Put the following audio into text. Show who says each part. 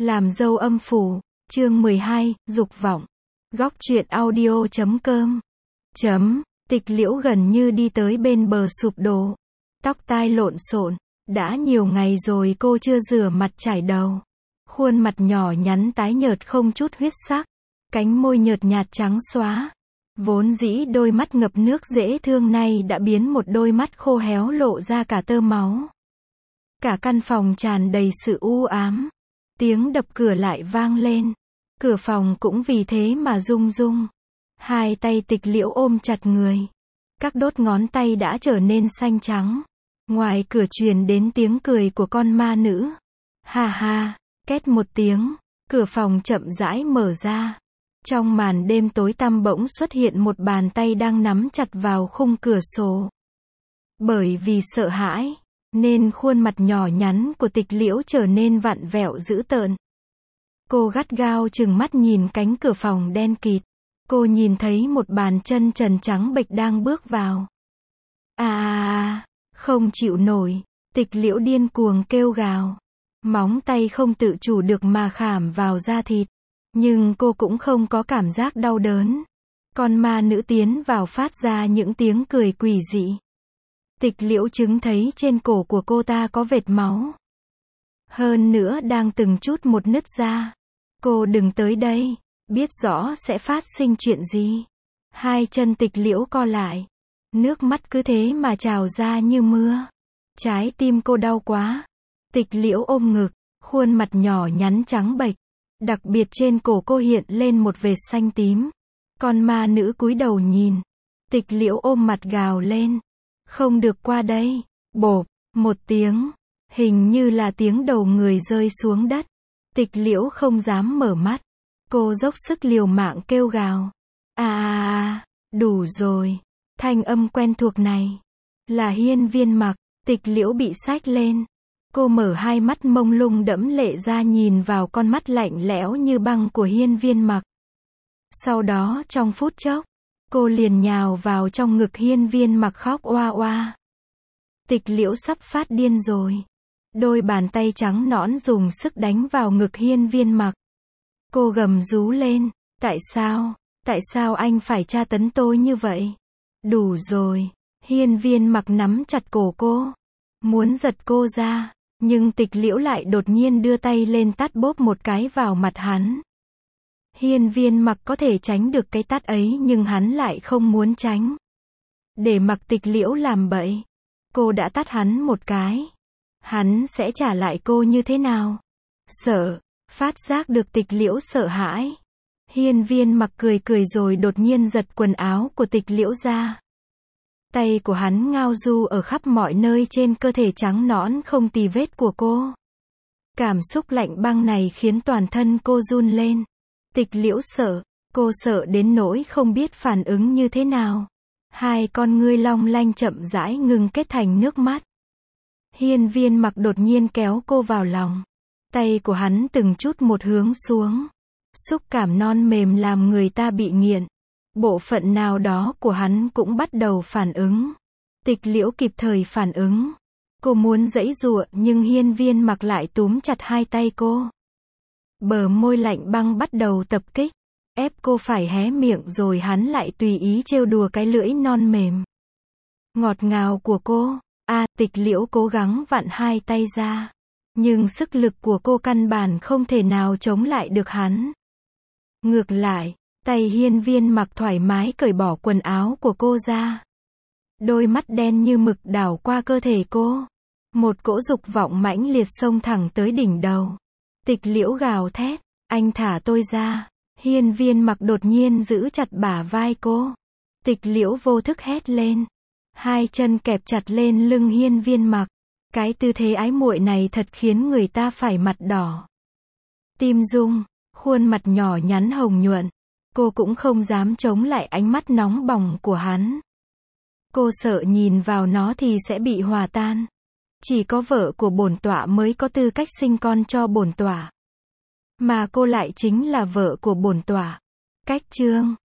Speaker 1: Làm dâu âm phủ, chương 12, dục vọng. Góc truyện audio.com. Tịch Liễu gần như đi tới bên bờ sụp đổ. Tóc tai lộn xộn, đã nhiều ngày rồi cô chưa rửa mặt chải đầu. Khuôn mặt nhỏ nhắn tái nhợt không chút huyết sắc, cánh môi nhợt nhạt trắng xóa. Vốn dĩ đôi mắt ngập nước dễ thương này đã biến một đôi mắt khô héo lộ ra cả tơ máu. Cả căn phòng tràn đầy sự u ám. Tiếng đập cửa lại vang lên. Cửa phòng cũng vì thế mà rung rung. Hai tay Tịch Liễu ôm chặt người. Các đốt ngón tay đã trở nên xanh trắng. Ngoài cửa truyền đến tiếng cười của con ma nữ. Ha ha, két một tiếng, cửa phòng chậm rãi mở ra. Trong màn đêm tối tăm bỗng xuất hiện một bàn tay đang nắm chặt vào khung cửa sổ. Bởi vì sợ hãi, nên khuôn mặt nhỏ nhắn của Tịch Liễu trở nên vặn vẹo dữ tợn. Cô gắt gao trừng mắt nhìn cánh cửa phòng đen kịt. Cô nhìn thấy một bàn chân trần trắng bệch đang bước vào. Không chịu nổi, Tịch Liễu điên cuồng kêu gào. Móng tay không tự chủ được mà khảm vào da thịt. Nhưng cô cũng không có cảm giác đau đớn. Con ma nữ tiến vào phát ra những tiếng cười quỷ dị. Tịch Liễu chứng thấy trên cổ của cô ta có vệt máu. Hơn nữa đang từng chút một nứt ra. Cô đừng tới đây, biết rõ sẽ phát sinh chuyện gì. Hai chân Tịch Liễu co lại. Nước mắt cứ thế mà trào ra như mưa. Trái tim cô đau quá. Tịch Liễu ôm ngực, khuôn mặt nhỏ nhắn trắng bệch. Đặc biệt trên cổ cô hiện lên một vệt xanh tím. Con ma nữ cúi đầu nhìn. Tịch Liễu ôm mặt gào lên. Không được qua đây. Bộp, một tiếng. Hình như là tiếng đầu người rơi xuống đất. Tịch Liễu không dám mở mắt. Cô dốc sức liều mạng kêu gào. Đủ rồi. Thanh âm quen thuộc này. Là Hiên Viên Mặc. Tịch Liễu bị xách lên. Cô mở hai mắt mông lung đẫm lệ ra nhìn vào con mắt lạnh lẽo như băng của Hiên Viên Mặc. Sau đó trong phút chốc, cô liền nhào vào trong ngực Hiên Viên Mặc khóc oa oa. Tịch Liễu sắp phát điên rồi. Đôi bàn tay trắng nõn dùng sức đánh vào ngực Hiên Viên Mặc. Cô gầm rú lên, tại sao anh phải tra tấn tôi như vậy? Đủ rồi. Hiên Viên Mặc nắm chặt cổ cô, muốn giật cô ra, nhưng Tịch Liễu lại đột nhiên đưa tay lên tát bốp một cái vào mặt hắn. Hiên Viên Mặc có thể tránh được cái tát ấy nhưng hắn lại không muốn tránh. Để mặc Tịch Liễu làm bậy, cô đã tát hắn một cái. Hắn sẽ trả lại cô như thế nào? Phát giác được Tịch Liễu sợ hãi. Hiên Viên Mặc cười cười rồi đột nhiên giật quần áo của Tịch Liễu ra. Tay của hắn ngao du ở khắp mọi nơi trên cơ thể trắng nõn không tì vết của cô. Cảm xúc lạnh băng này khiến toàn thân cô run lên. Tịch Liễu sợ, cô sợ đến nỗi không biết phản ứng như thế nào. Hai con ngươi long lanh chậm rãi ngừng kết thành nước mắt. Hiên Viên Mặc đột nhiên kéo cô vào lòng. Tay của hắn từng chút một hướng xuống. Xúc cảm non mềm làm người ta bị nghiện. Bộ phận nào đó của hắn cũng bắt đầu phản ứng. Tịch Liễu kịp thời phản ứng. Cô muốn giãy giụa nhưng Hiên Viên Mặc lại túm chặt hai tay cô. Bờ môi lạnh băng bắt đầu tập kích. Ép cô phải hé miệng rồi hắn lại tùy ý trêu đùa cái lưỡi non mềm. Ngọt ngào của cô. Tịch Liễu cố gắng vặn hai tay ra. Nhưng sức lực của cô căn bản không thể nào chống lại được hắn. Ngược lại, tay Hiên Viên Mặc thoải mái cởi bỏ quần áo của cô ra. Đôi mắt đen như mực đảo qua cơ thể cô. Một cỗ dục vọng mãnh liệt xông thẳng tới đỉnh đầu. Tịch Liễu gào thét, anh thả tôi ra. Hiên Viên Mặc đột nhiên giữ chặt bả vai cô. Tịch Liễu vô thức hét lên. Hai chân kẹp chặt lên lưng Hiên Viên Mặc. Cái tư thế ái muội này thật khiến người ta phải mặt đỏ. Tim rung, khuôn mặt nhỏ nhắn hồng nhuận. Cô cũng không dám chống lại ánh mắt nóng bỏng của hắn. Cô sợ nhìn vào nó thì sẽ bị hòa tan. Chỉ có vợ của bổn tọa mới có tư cách sinh con cho bổn tọa. Mà cô lại chính là vợ của bổn tọa. Cách chương